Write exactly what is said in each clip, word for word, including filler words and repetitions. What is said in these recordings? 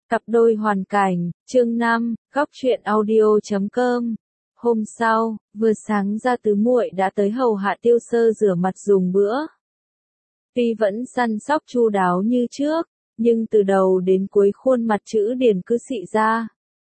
Cặp đôi hoàn cảnh, chương năm, góc truyện audio chấm com. Hôm sau, vừa sáng ra tứ muội đã tới hầu hạ Tiêu Sơ rửa mặt dùng bữa. Tuy vẫn săn sóc chu đáo như trước, nhưng từ đầu đến cuối khuôn mặt chữ điền cứ xị ra.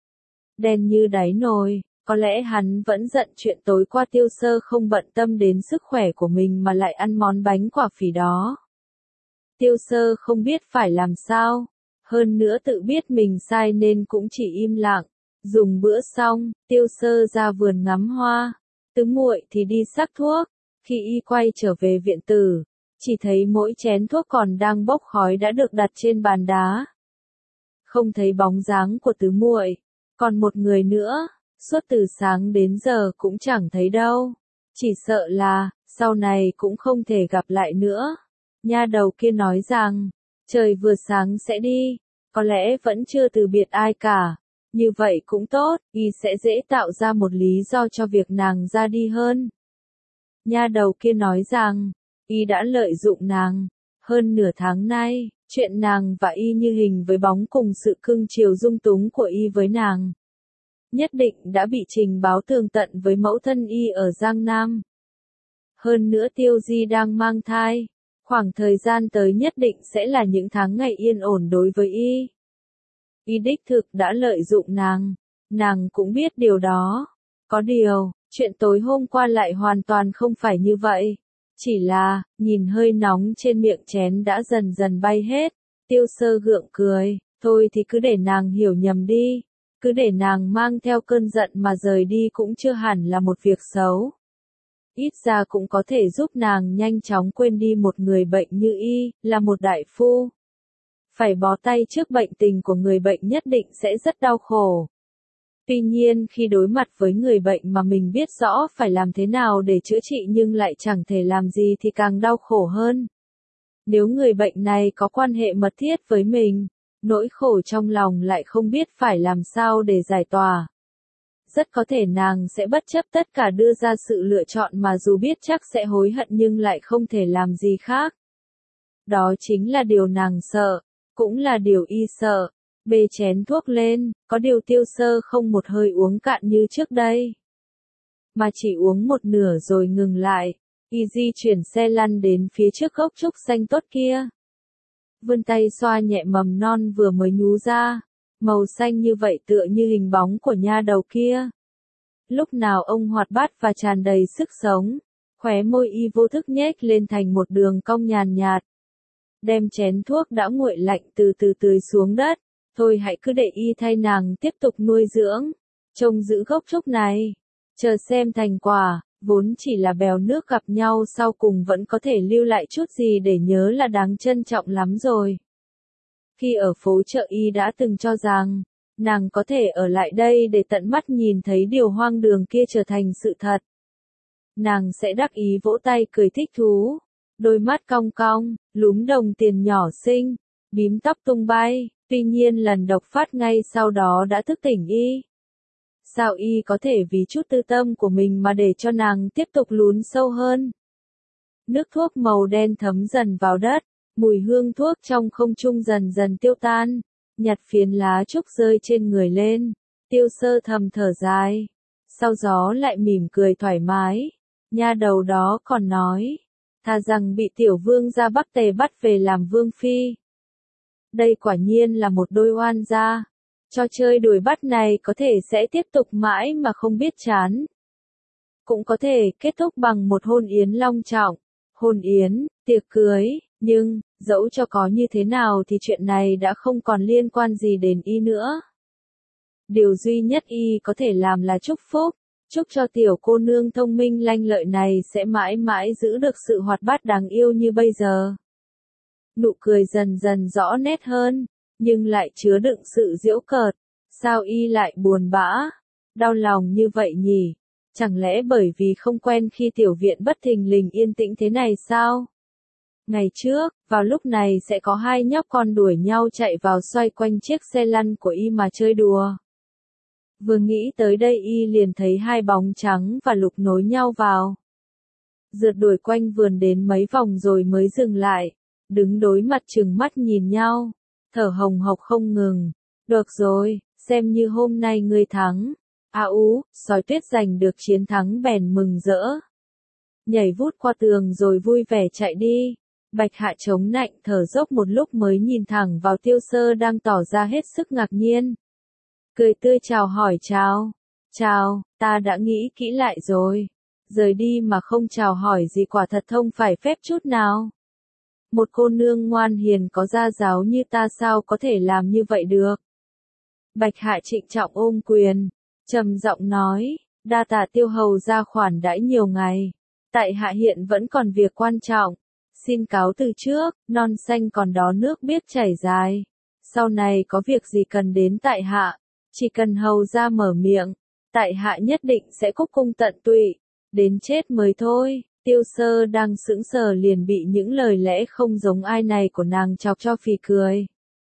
Đen như đáy nồi, có lẽ hắn vẫn giận chuyện tối qua Tiêu Sơ không bận tâm đến sức khỏe của mình mà lại ăn món bánh quả phỉ đó. Tiêu Sơ không biết phải làm sao. Hơn nữa tự biết mình sai nên cũng chỉ im lặng. Dùng bữa xong, Tiêu Sơ ra vườn ngắm hoa. Tứ muội thì đi sắc thuốc. Khi y quay trở về viện tử, chỉ thấy mỗi chén thuốc còn đang bốc khói đã được đặt trên bàn đá. Không thấy bóng dáng của tứ muội, còn một người nữa, suốt từ sáng đến giờ cũng chẳng thấy đâu. Chỉ sợ là, sau này cũng không thể gặp lại nữa. Nha đầu kia nói rằng, trời vừa sáng sẽ đi, có lẽ vẫn chưa từ biệt ai cả. Như vậy cũng tốt, y sẽ dễ tạo ra một lý do cho việc nàng ra đi hơn. Nha đầu kia nói rằng, y đã lợi dụng nàng. Hơn nửa tháng nay, chuyện nàng và y như hình với bóng cùng sự cưng chiều dung túng của y với nàng. Nhất định đã bị trình báo tường tận với mẫu thân y ở Giang Nam. Hơn nữa Tiêu Di đang mang thai. Khoảng thời gian tới nhất định sẽ là những tháng ngày yên ổn đối với y. Y đích thực đã lợi dụng nàng. Nàng cũng biết điều đó. Có điều, chuyện tối hôm qua lại hoàn toàn không phải như vậy. Chỉ là, nhìn hơi nóng trên miệng chén đã dần dần bay hết. Tiêu Sơ gượng cười, thôi thì cứ để nàng hiểu nhầm đi. Cứ để nàng mang theo cơn giận mà rời đi cũng chưa hẳn là một việc xấu. Ít ra cũng có thể giúp nàng nhanh chóng quên đi một người bệnh như y, là một đại phu. Phải bó tay trước bệnh tình của người bệnh nhất định sẽ rất đau khổ. Tuy nhiên khi đối mặt với người bệnh mà mình biết rõ phải làm thế nào để chữa trị nhưng lại chẳng thể làm gì thì càng đau khổ hơn. Nếu người bệnh này có quan hệ mật thiết với mình, nỗi khổ trong lòng lại không biết phải làm sao để giải tỏa. Rất có thể nàng sẽ bất chấp tất cả đưa ra sự lựa chọn mà dù biết chắc sẽ hối hận nhưng lại không thể làm gì khác. Đó chính là điều nàng sợ, cũng là điều y sợ. Bê chén thuốc lên, có điều Tiêu Sơ không một hơi uống cạn như trước đây. Mà chỉ uống một nửa rồi ngừng lại, y di chuyển xe lăn đến phía trước gốc trúc xanh tốt kia. Vươn tay xoa nhẹ mầm non vừa mới nhú ra. Màu xanh như vậy tựa như hình bóng của nha đầu kia. Lúc nào ông hoạt bát và tràn đầy sức sống, khóe môi y vô thức nhếch lên thành một đường cong nhàn nhạt. Đem chén thuốc đã nguội lạnh từ từ tưới xuống đất, thôi hãy cứ để y thay nàng tiếp tục nuôi dưỡng, trông giữ gốc trúc này, chờ xem thành quả, vốn chỉ là bèo nước gặp nhau sau cùng vẫn có thể lưu lại chút gì để nhớ là đáng trân trọng lắm rồi. Khi ở phố chợ y đã từng cho rằng, nàng có thể ở lại đây để tận mắt nhìn thấy điều hoang đường kia trở thành sự thật. Nàng sẽ đắc ý vỗ tay cười thích thú, đôi mắt cong cong, lúm đồng tiền nhỏ xinh, bím tóc tung bay, tuy nhiên lần độc phát ngay sau đó đã thức tỉnh y. Sao y có thể vì chút tư tâm của mình mà để cho nàng tiếp tục lún sâu hơn? Nước thuốc màu đen thấm dần vào đất. Mùi hương thuốc trong không trung dần dần tiêu tan, nhặt phiến lá trúc rơi trên người lên, Tiêu Sơ thầm thở dài, sau gió lại mỉm cười thoải mái, nha đầu đó còn nói, thà rằng bị tiểu vương gia Bắc Tề bắt về làm vương phi. Đây quả nhiên là một đôi oan gia, trò chơi đuổi bắt này có thể sẽ tiếp tục mãi mà không biết chán. Cũng có thể kết thúc bằng một hôn yến long trọng, hôn yến, tiệc cưới. Nhưng, dẫu cho có như thế nào thì chuyện này đã không còn liên quan gì đến y nữa. Điều duy nhất y có thể làm là chúc phúc, chúc cho tiểu cô nương thông minh lanh lợi này sẽ mãi mãi giữ được sự hoạt bát đáng yêu như bây giờ. Nụ cười dần dần rõ nét hơn, nhưng lại chứa đựng sự giễu cợt. Sao y lại buồn bã, đau lòng như vậy nhỉ? Chẳng lẽ bởi vì không quen khi tiểu viện bất thình lình yên tĩnh thế này sao? Ngày trước, vào lúc này sẽ có hai nhóc con đuổi nhau chạy vào xoay quanh chiếc xe lăn của y mà chơi đùa. Vừa nghĩ tới đây y liền thấy hai bóng trắng và lục nối nhau vào. Rượt đuổi quanh vườn đến mấy vòng rồi mới dừng lại, đứng đối mặt trừng mắt nhìn nhau, thở hồng hộc không ngừng. Được rồi, xem như hôm nay ngươi thắng. A ú, sói tuyết giành được chiến thắng bèn mừng rỡ. Nhảy vút qua tường rồi vui vẻ chạy đi. Bạch Hạ chống nạnh thở dốc một lúc mới nhìn thẳng vào Tiêu Sơ đang tỏ ra hết sức ngạc nhiên. Cười tươi chào hỏi chào. Chào, ta đã nghĩ kỹ lại rồi. Rời đi mà không chào hỏi gì quả thật không phải phép chút nào. Một cô nương ngoan hiền có gia giáo như ta sao có thể làm như vậy được. Bạch Hạ trịnh trọng ôm quyền, trầm giọng nói, đa tạ Tiêu hầu gia khoản đãi nhiều ngày. Tại hạ hiện vẫn còn việc quan trọng. Xin cáo từ trước, non xanh còn đó nước biết chảy dài. Sau này có việc gì cần đến tại hạ, chỉ cần hầu gia mở miệng, tại hạ nhất định sẽ cúc cung tận tụy, đến chết mới thôi. Tiêu Sơ đang sững sờ liền bị những lời lẽ không giống ai này của nàng chọc cho phì cười.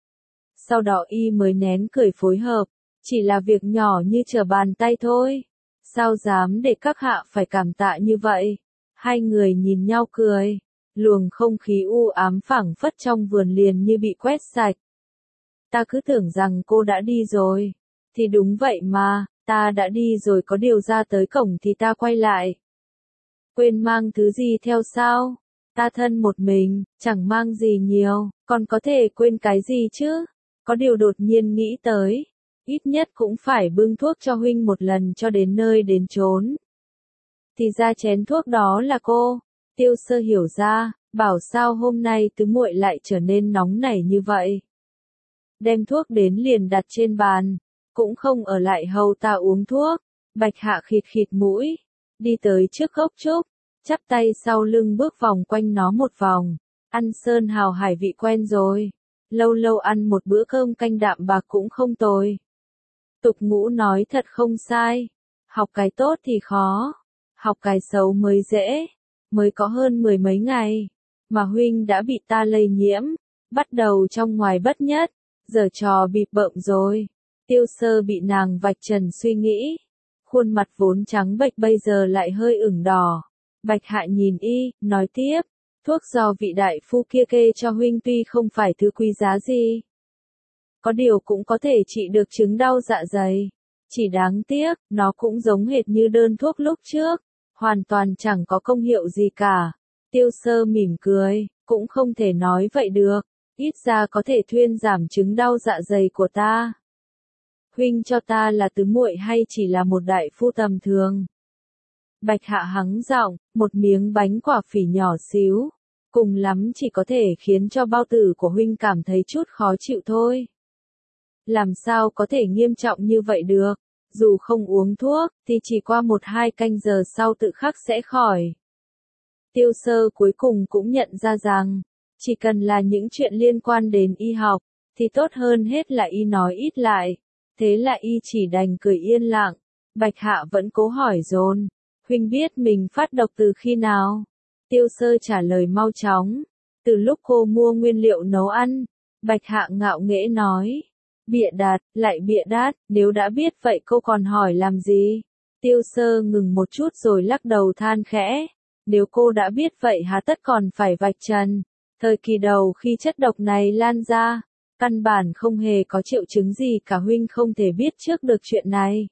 Sau đó y mới nén cười phối hợp, chỉ là việc nhỏ như trở bàn tay thôi. Sao dám để các hạ phải cảm tạ như vậy? Hai người nhìn nhau cười, luồng không khí u ám phảng phất trong vườn liền như bị quét sạch. Ta cứ tưởng rằng cô đã đi rồi. Thì đúng vậy mà, ta đã đi rồi có điều ra tới cổng thì ta quay lại. Quên mang thứ gì theo sao? Ta thân một mình, chẳng mang gì nhiều, còn có thể quên cái gì chứ? Có điều đột nhiên nghĩ tới, ít nhất cũng phải bưng thuốc cho huynh một lần cho đến nơi đến chốn. Thì ra chén thuốc đó là cô. Tiêu Sơ hiểu ra, bảo sao hôm nay tứ muội lại trở nên nóng nảy như vậy. Đem thuốc đến liền đặt trên bàn, cũng không ở lại hầu ta uống thuốc. Bạch Hạ khịt khịt mũi, đi tới trước gốc trúc, chắp tay sau lưng bước vòng quanh nó một vòng. Ăn sơn hào hải vị quen rồi, lâu lâu ăn một bữa cơm canh đạm bạc cũng không tồi. Tục ngữ nói thật không sai, học cái tốt thì khó, học cái xấu mới dễ. Mới có hơn mười mấy ngày, mà huynh đã bị ta lây nhiễm, bắt đầu trong ngoài bất nhất, giờ trò bịp bợm rồi. Tiêu Sơ bị nàng vạch trần suy nghĩ, khuôn mặt vốn trắng bệch bây giờ lại hơi ửng đỏ. Bạch Hạ nhìn y, nói tiếp, thuốc do vị đại phu kia kê cho huynh tuy không phải thứ quý giá gì. Có điều cũng có thể trị được chứng đau dạ dày. Chỉ đáng tiếc, nó cũng giống hệt như đơn thuốc lúc trước. Hoàn toàn chẳng có công hiệu gì cả. Tiêu Sơ mỉm cười, cũng không thể nói vậy được, ít ra có thể thuyên giảm chứng đau dạ dày của ta. Huynh cho ta là tứ muội hay chỉ là một đại phu tầm thường? Bạch Hạ hắng giọng, một miếng bánh quả phỉ nhỏ xíu, cùng lắm chỉ có thể khiến cho bao tử của huynh cảm thấy chút khó chịu thôi. Làm sao có thể nghiêm trọng như vậy được? Dù không uống thuốc, thì chỉ qua một hai canh giờ sau tự khắc sẽ khỏi. Tiêu Sơ cuối cùng cũng nhận ra rằng, chỉ cần là những chuyện liên quan đến y học, thì tốt hơn hết là y nói ít lại. Thế là y chỉ đành cười yên lặng. Bạch Hạ vẫn cố hỏi dồn, huynh biết mình phát độc từ khi nào? Tiêu Sơ trả lời mau chóng, từ lúc cô mua nguyên liệu nấu ăn. Bạch Hạ ngạo nghễ nói. Bịa đặt, lại bịa đát, nếu đã biết vậy cô còn hỏi làm gì? Tiêu Sơ ngừng một chút rồi lắc đầu than khẽ. Nếu cô đã biết vậy há tất còn phải vạch trần. Thời kỳ đầu khi chất độc này lan ra, căn bản không hề có triệu chứng gì cả, huynh không thể biết trước được chuyện này.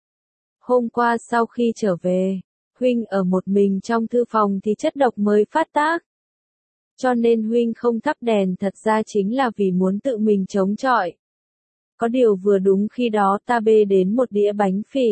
Hôm qua sau khi trở về, huynh ở một mình trong thư phòng thì chất độc mới phát tác. Cho nên huynh không thắp đèn thật ra chính là vì muốn tự mình chống chọi. Có điều vừa đúng khi đó ta bê đến một đĩa bánh phỉ.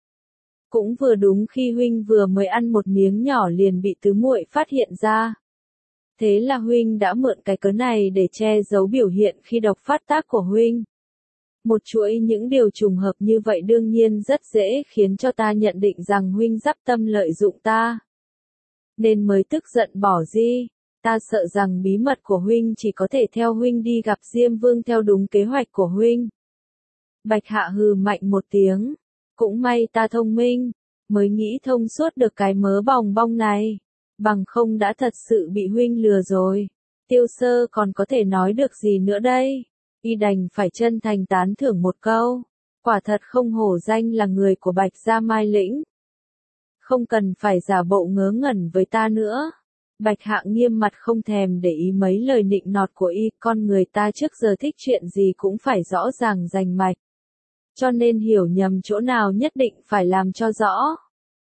Cũng vừa đúng khi huynh vừa mới ăn một miếng nhỏ liền bị tứ muội phát hiện ra. Thế là huynh đã mượn cái cớ này để che giấu biểu hiện khi độc phát tác của huynh. Một chuỗi những điều trùng hợp như vậy đương nhiên rất dễ khiến cho ta nhận định rằng huynh dắp tâm lợi dụng ta. Nên mới tức giận bỏ đi. Ta sợ rằng bí mật của huynh chỉ có thể theo huynh đi gặp Diêm Vương theo đúng kế hoạch của huynh. Bạch Hạ hừ mạnh một tiếng. Cũng may ta thông minh, mới nghĩ thông suốt được cái mớ bòng bong này. Bằng không đã thật sự bị huynh lừa rồi. Tiêu Sơ còn có thể nói được gì nữa đây? Y đành phải chân thành tán thưởng một câu. Quả thật không hổ danh là người của Bạch Gia Mai Lĩnh. Không cần phải giả bộ ngớ ngẩn với ta nữa. Bạch Hạ nghiêm mặt không thèm để ý mấy lời nịnh nọt của y, con người ta trước giờ thích chuyện gì cũng phải rõ ràng rành mạch. Cho nên hiểu nhầm chỗ nào nhất định phải làm cho rõ.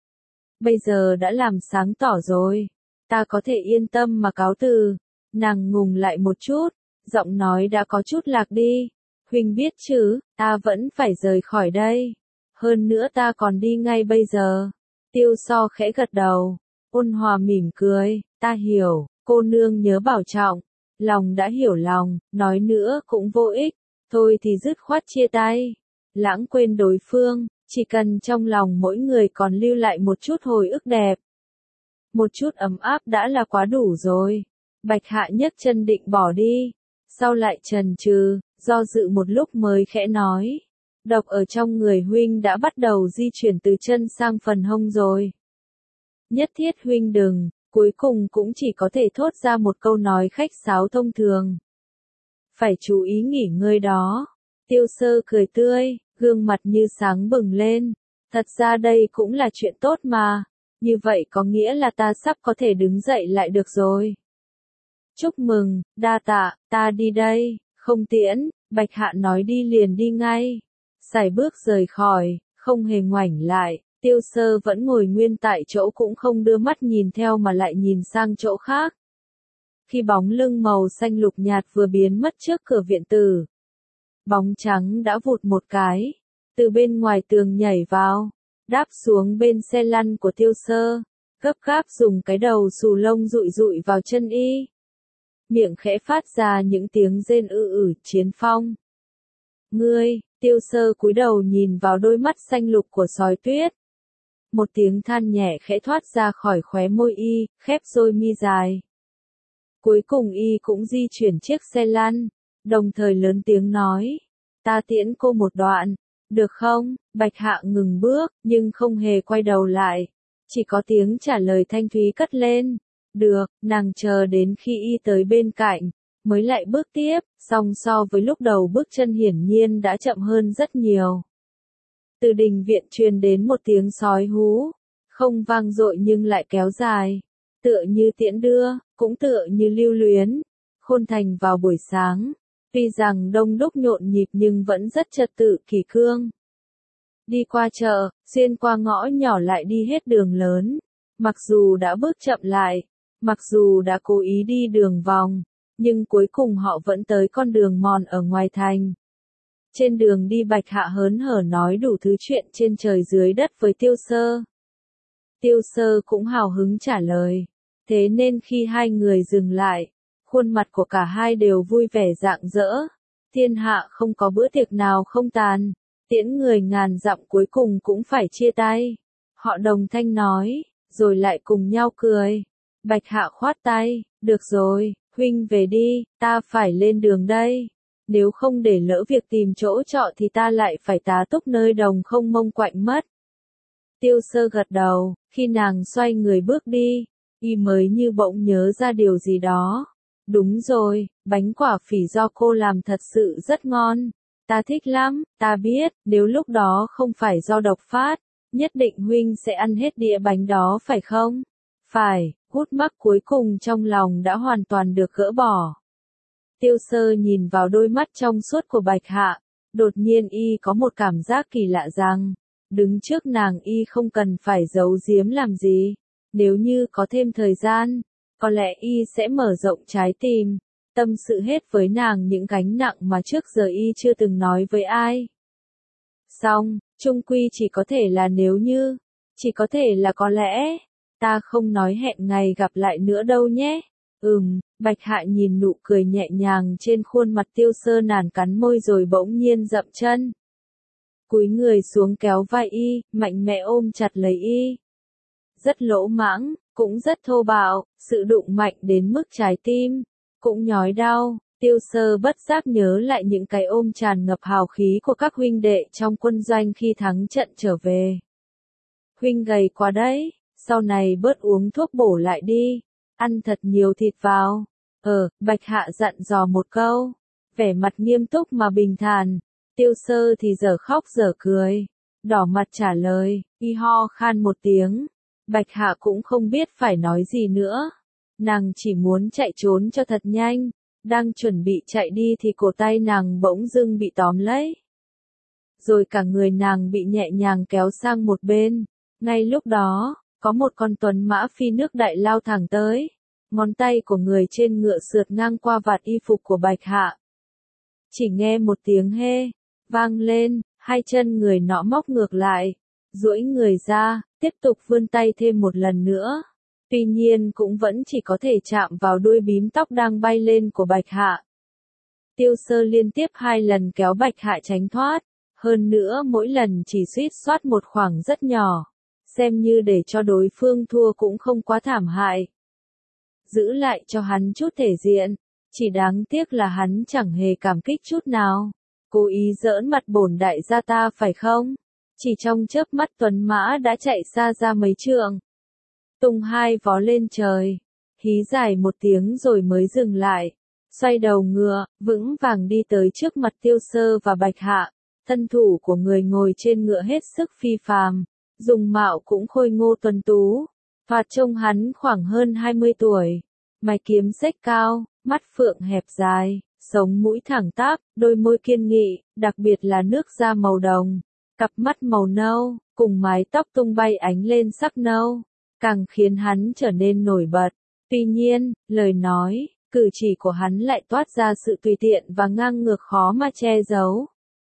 Bây giờ đã làm sáng tỏ rồi, ta có thể yên tâm mà cáo từ. Nàng ngùng lại một chút, giọng nói đã có chút lạc đi. Huynh biết chứ, ta vẫn phải rời khỏi đây. Hơn nữa ta còn đi ngay bây giờ. Tiêu So khẽ gật đầu, ôn hòa mỉm cười, ta hiểu, cô nương nhớ bảo trọng. Lòng đã hiểu lòng, nói nữa cũng vô ích, thôi thì dứt khoát chia tay. Lãng quên đối phương, chỉ cần trong lòng mỗi người còn lưu lại một chút hồi ức đẹp. Một chút ấm áp đã là quá đủ rồi. Bạch Hạ nhấc chân định bỏ đi, sau lại chần chừ, do dự một lúc mới khẽ nói. Độc ở trong người huynh đã bắt đầu di chuyển từ chân sang phần hông rồi. Nhất thiết huynh đừng, cuối cùng cũng chỉ có thể thốt ra một câu nói khách sáo thông thường. Phải chú ý nghỉ ngơi đó. Tiêu Sơ cười tươi, gương mặt như sáng bừng lên. Thật ra đây cũng là chuyện tốt mà. Như vậy có nghĩa là ta sắp có thể đứng dậy lại được rồi. Chúc mừng, đa tạ, ta đi đây, không tiễn. Bạch Hạ nói đi liền đi ngay. Sải bước rời khỏi, không hề ngoảnh lại. Tiêu Sơ vẫn ngồi nguyên tại chỗ cũng không đưa mắt nhìn theo mà lại nhìn sang chỗ khác. Khi bóng lưng màu xanh lục nhạt vừa biến mất trước cửa viện tử, bóng trắng đã vụt một cái, từ bên ngoài tường nhảy vào, đáp xuống bên xe lăn của Tiêu Sơ, gấp gáp dùng cái đầu xù lông dụi dụi vào chân y. Miệng khẽ phát ra những tiếng rên ư ử chiến phong. Ngươi, Tiêu Sơ cúi đầu nhìn vào đôi mắt xanh lục của sói tuyết. Một tiếng than nhẹ khẽ thoát ra khỏi khóe môi y, khép đôi mi dài. Cuối cùng y cũng di chuyển chiếc xe lăn, đồng thời lớn tiếng nói. Ta tiễn cô một đoạn, được không? Bạch Hạ ngừng bước, nhưng không hề quay đầu lại. Chỉ có tiếng trả lời thanh thúy cất lên. Được, nàng chờ đến khi y tới bên cạnh, mới lại bước tiếp, song so với lúc đầu bước chân hiển nhiên đã chậm hơn rất nhiều. Từ đình viện truyền đến một tiếng sói hú, không vang dội nhưng lại kéo dài, tựa như tiễn đưa, cũng tựa như lưu luyến. Khôn Thành vào buổi sáng, tuy rằng đông đúc nhộn nhịp nhưng vẫn rất trật tự kỷ cương. Đi qua chợ, xuyên qua ngõ nhỏ lại đi hết đường lớn, mặc dù đã bước chậm lại, mặc dù đã cố ý đi đường vòng, nhưng cuối cùng họ vẫn tới con đường mòn ở ngoài thành. Trên đường đi Bạch Hạ hớn hở nói đủ thứ chuyện trên trời dưới đất với Tiêu Sơ. Tiêu Sơ cũng hào hứng trả lời. Thế nên khi hai người dừng lại, khuôn mặt của cả hai đều vui vẻ rạng rỡ. Thiên hạ không có bữa tiệc nào không tàn, tiễn người ngàn dặm cuối cùng cũng phải chia tay. Họ đồng thanh nói, rồi lại cùng nhau cười. Bạch Hạ khoát tay, được rồi, huynh về đi, ta phải lên đường đây. Nếu không để lỡ việc tìm chỗ trọ thì ta lại phải tá túc nơi đồng không mông quạnh mất. Tiêu Sơ gật đầu, khi nàng xoay người bước đi, y mới như bỗng nhớ ra điều gì đó. Đúng rồi, bánh quả phỉ do cô làm thật sự rất ngon. Ta thích lắm, ta biết, nếu lúc đó không phải do độc phát, nhất định huynh sẽ ăn hết đĩa bánh đó phải không? Phải, gút mắc cuối cùng trong lòng đã hoàn toàn được gỡ bỏ. Tiêu Sơ nhìn vào đôi mắt trong suốt của Bạch Hạ, đột nhiên y có một cảm giác kỳ lạ rằng, đứng trước nàng y không cần phải giấu giếm làm gì, nếu như có thêm thời gian, có lẽ y sẽ mở rộng trái tim, tâm sự hết với nàng những gánh nặng mà trước giờ y chưa từng nói với ai. Xong, chung quy chỉ có thể là nếu như, chỉ có thể là có lẽ, ta không nói hẹn ngày gặp lại nữa đâu nhé. Ừm, Bạch Hạ nhìn nụ cười nhẹ nhàng trên khuôn mặt Tiêu Sơ, nản cắn môi rồi bỗng nhiên dậm chân. Cúi người xuống kéo vai y, mạnh mẽ ôm chặt lấy y. Rất lỗ mãng, cũng rất thô bạo, sự đụng mạnh đến mức trái tim, cũng nhói đau. Tiêu Sơ bất giác nhớ lại những cái ôm tràn ngập hào khí của các huynh đệ trong quân doanh khi thắng trận trở về. Huynh gầy quá đấy, sau này bớt uống thuốc bổ lại đi. Ăn thật nhiều thịt vào. Ờ, Bạch Hạ dặn dò một câu. Vẻ mặt nghiêm túc mà bình thản. Tiêu Sơ thì dở khóc dở cười. Đỏ mặt trả lời, y ho khan một tiếng. Bạch Hạ cũng không biết phải nói gì nữa. Nàng chỉ muốn chạy trốn cho thật nhanh, đang chuẩn bị chạy đi thì cổ tay nàng bỗng dưng bị tóm lấy. Rồi cả người nàng bị nhẹ nhàng kéo sang một bên. Ngay lúc đó, có một con tuấn mã phi nước đại lao thẳng tới. Ngón tay của người trên ngựa sượt ngang qua vạt y phục của Bạch Hạ. Chỉ nghe một tiếng hê, vang lên, hai chân người nọ móc ngược lại, duỗi người ra, tiếp tục vươn tay thêm một lần nữa. Tuy nhiên cũng vẫn chỉ có thể chạm vào đuôi bím tóc đang bay lên của Bạch Hạ. Tiêu Sơ liên tiếp hai lần kéo Bạch Hạ tránh thoát, hơn nữa mỗi lần chỉ suýt soát một khoảng rất nhỏ, xem như để cho đối phương thua cũng không quá thảm hại. Giữ lại cho hắn chút thể diện, chỉ đáng tiếc là hắn chẳng hề cảm kích chút nào. Cố ý giỡn mặt bổn đại gia ta phải không? Chỉ trong chớp mắt tuấn mã đã chạy xa ra mấy trượng. Tung hai vó lên trời, hí dài một tiếng rồi mới dừng lại. Xoay đầu ngựa, vững vàng đi tới trước mặt Tiêu Sơ và Bạch Hạ. Thân thủ của người ngồi trên ngựa hết sức phi phàm, dùng mạo cũng khôi ngô tuấn tú. Thoạt trông hắn khoảng hơn hai mươi tuổi, mày kiếm xếch cao, mắt phượng hẹp dài, sống mũi thẳng tắp, đôi môi kiên nghị, đặc biệt là nước da màu đồng, cặp mắt màu nâu, cùng mái tóc tung bay ánh lên sắc nâu, càng khiến hắn trở nên nổi bật. Tuy nhiên, lời nói, cử chỉ của hắn lại toát ra sự tùy tiện và ngang ngược khó mà che giấu.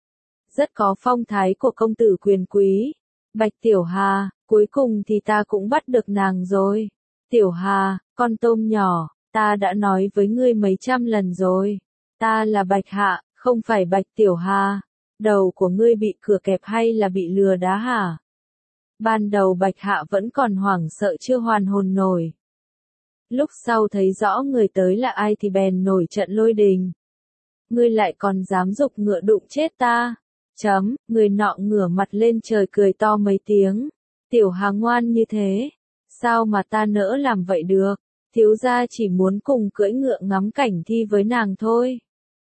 Rất có phong thái của công tử quyền quý. Bạch Tiểu Hà, cuối cùng thì ta cũng bắt được nàng rồi. Tiểu Hà, con tôm nhỏ, ta đã nói với ngươi mấy trăm lần rồi. Ta là Bạch Hạ, không phải Bạch Tiểu Hà. Đầu của ngươi bị cửa kẹp hay là bị lừa đá hả? Ban đầu Bạch Hạ vẫn còn hoảng sợ chưa hoàn hồn nổi. Lúc sau thấy rõ người tới là ai thì bèn nổi trận lôi đình. Ngươi lại còn dám giục ngựa đụng chết ta. Chấm, người nọ ngửa mặt lên trời cười to mấy tiếng. Tiểu Hà ngoan như thế, sao mà ta nỡ làm vậy được, thiếu gia chỉ muốn cùng cưỡi ngựa ngắm cảnh thi với nàng thôi.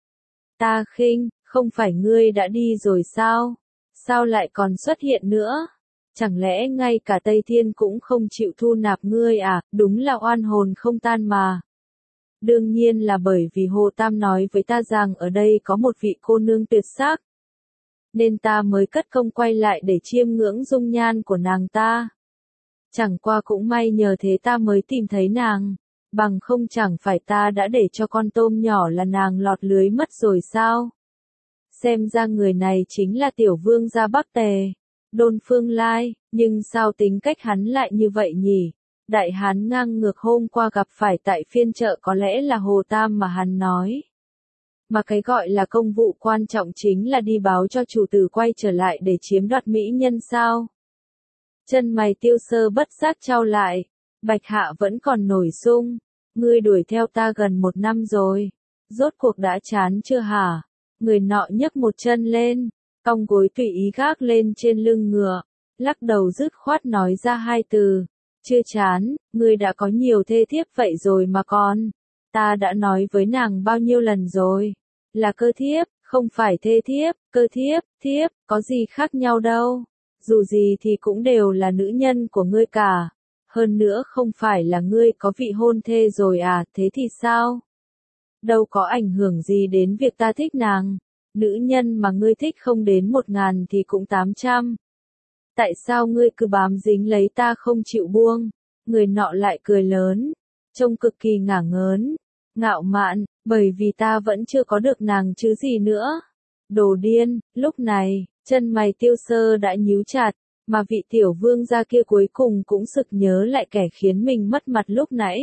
Ta khinh, không phải ngươi đã đi rồi sao? Sao lại còn xuất hiện nữa? Chẳng lẽ ngay cả Tây Thiên cũng không chịu thu nạp ngươi à, đúng là oan hồn không tan mà. Đương nhiên là bởi vì Hồ Tam nói với ta rằng ở đây có một vị cô nương tuyệt sắc. Nên ta mới cất công quay lại để chiêm ngưỡng dung nhan của nàng ta. Chẳng qua cũng may nhờ thế ta mới tìm thấy nàng, bằng không chẳng phải ta đã để cho con tôm nhỏ là nàng lọt lưới mất rồi sao? Xem ra người này chính là tiểu vương gia Bắc Tề, Đôn Phương Lai, nhưng sao tính cách hắn lại như vậy nhỉ? Đại hán ngang ngược hôm qua gặp phải tại phiên chợ có lẽ là Hồ Tam mà hắn nói. Mà cái gọi là công vụ quan trọng chính là đi báo cho chủ tử quay trở lại để chiếm đoạt mỹ nhân sao? Chân mày Tiêu Sơ bất giác chau lại, Bạch Hạ vẫn còn nổi sung, ngươi đuổi theo ta gần một năm rồi, rốt cuộc đã chán chưa hả? Người nọ nhấc một chân lên, cong gối tùy ý gác lên trên lưng ngựa, lắc đầu dứt khoát nói ra hai từ, chưa chán, ngươi đã có nhiều thê thiếp vậy rồi mà còn. Ta đã nói với nàng bao nhiêu lần rồi, là cơ thiếp, không phải thê thiếp, cơ thiếp, thiếp, có gì khác nhau đâu, dù gì thì cũng đều là nữ nhân của ngươi cả, hơn nữa không phải là ngươi có vị hôn thê rồi à, thế thì sao? Đâu có ảnh hưởng gì đến việc ta thích nàng, nữ nhân mà ngươi thích không đến một ngàn thì cũng tám trăm. Tại sao ngươi cứ bám dính lấy ta không chịu buông? Người nọ lại cười lớn, trông cực kỳ ngả ngớn, ngạo mạn, bởi vì ta vẫn chưa có được nàng chứ gì nữa. Đồ điên, lúc này, chân mày Tiêu Sơ đã nhíu chặt, mà vị tiểu vương gia kia cuối cùng cũng sực nhớ lại kẻ khiến mình mất mặt lúc nãy.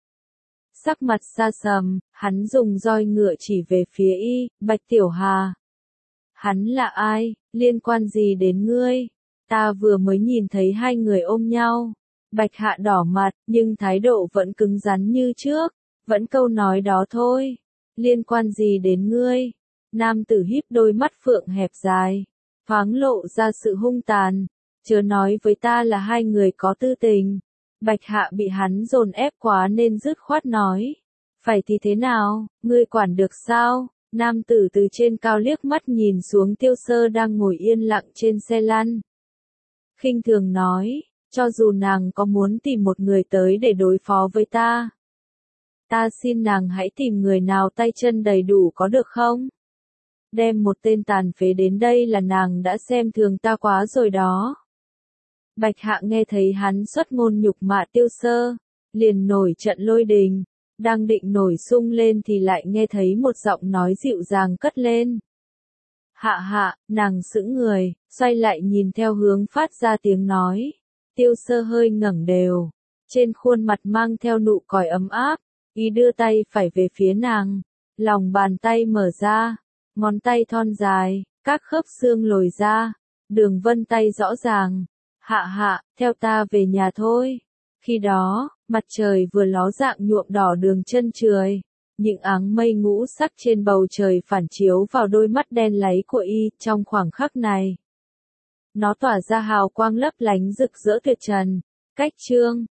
Sắc mặt xa sầm, hắn dùng roi ngựa chỉ về phía y, Bạch Tiểu Hà. Hắn là ai, liên quan gì đến ngươi? Ta vừa mới nhìn thấy hai người ôm nhau. Bạch Hạ đỏ mặt, nhưng thái độ vẫn cứng rắn như trước, vẫn câu nói đó thôi. Liên quan gì đến ngươi? Nam tử híp đôi mắt phượng hẹp dài, thoáng lộ ra sự hung tàn. Chớ nói với ta là hai người có tư tình. Bạch Hạ bị hắn dồn ép quá nên dứt khoát nói. Phải thì thế nào, ngươi quản được sao? Nam tử từ trên cao liếc mắt nhìn xuống Tiêu Sơ đang ngồi yên lặng trên xe lăn. Khinh thường nói, cho dù nàng có muốn tìm một người tới để đối phó với ta, Ta xin nàng hãy tìm người nào tay chân đầy đủ có được không? Đem một tên tàn phế đến đây là nàng đã xem thường ta quá rồi đó. Bạch Hạ nghe thấy hắn xuất ngôn nhục mạ Tiêu Sơ, liền nổi trận lôi đình, đang định nổi sung lên thì lại nghe thấy một giọng nói dịu dàng cất lên. Hạ hạ, nàng sững người, xoay lại nhìn theo hướng phát ra tiếng nói. Tiêu Sơ hơi ngẩng đều, trên khuôn mặt mang theo nụ cười ấm áp, ý đưa tay phải về phía nàng, lòng bàn tay mở ra, ngón tay thon dài, các khớp xương lồi ra, đường vân tay rõ ràng. Hạ hạ, theo ta về nhà thôi. Khi đó, mặt trời vừa ló dạng nhuộm đỏ đường chân trời, những áng mây ngũ sắc trên bầu trời phản chiếu vào đôi mắt đen láy của y trong khoảng khắc này. Nó tỏa ra hào quang lấp lánh rực rỡ tuyệt trần. Cách chương